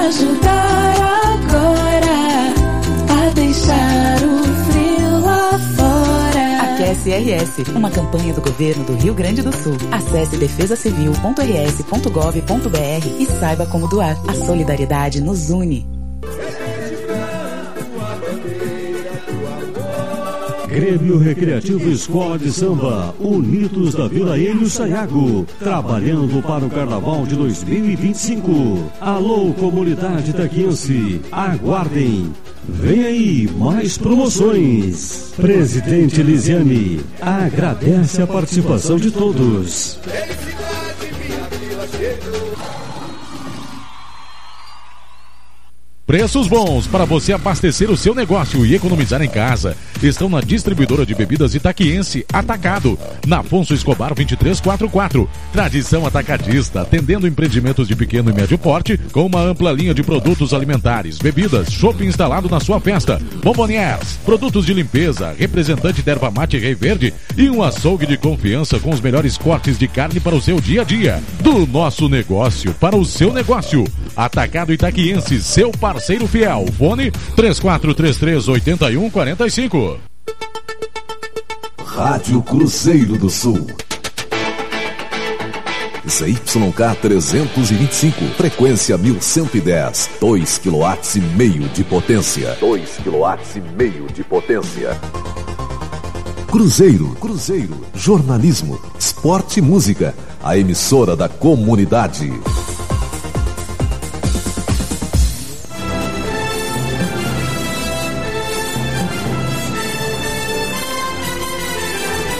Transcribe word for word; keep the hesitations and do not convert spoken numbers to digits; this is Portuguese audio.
ajudar agora a deixar o frio lá fora. Aquece R S, uma campanha do governo do Rio Grande do Sul. Acesse defesa civil ponto r s ponto gov ponto b r e saiba como doar. A solidariedade nos une. Grêmio Recreativo Escola de Samba, Unidos da Vila Enio Sayago, trabalhando para o Carnaval de dois mil e vinte e cinco. Alô, comunidade taquiense, aguardem. Vem aí mais promoções. Presidente Lisiane agradece a participação de todos. Preços bons para você abastecer o seu negócio e economizar em casa. Estão na distribuidora de bebidas Itaquiense Atacado, na Afonso Escobar vinte e três quarenta e quatro. Tradição atacadista, atendendo empreendimentos de pequeno e médio porte, com uma ampla linha de produtos alimentares, bebidas, shopping instalado na sua festa, bomboniers, produtos de limpeza, representante de erva mate Rei Verde e um açougue de confiança com os melhores cortes de carne para o seu dia a dia. Do nosso negócio para o seu negócio. Atacado Itaquiense, seu parceiro fiel. Fone três quatro três três, oito um quatro cinco. Rádio Cruzeiro do Sul. Z Y K trezentos e vinte e cinco, frequência mil cento e dez, dois quilowatt e meio de potência. dois quilowatt e meio de potência. Cruzeiro, Cruzeiro, jornalismo, esporte e música, a emissora da comunidade.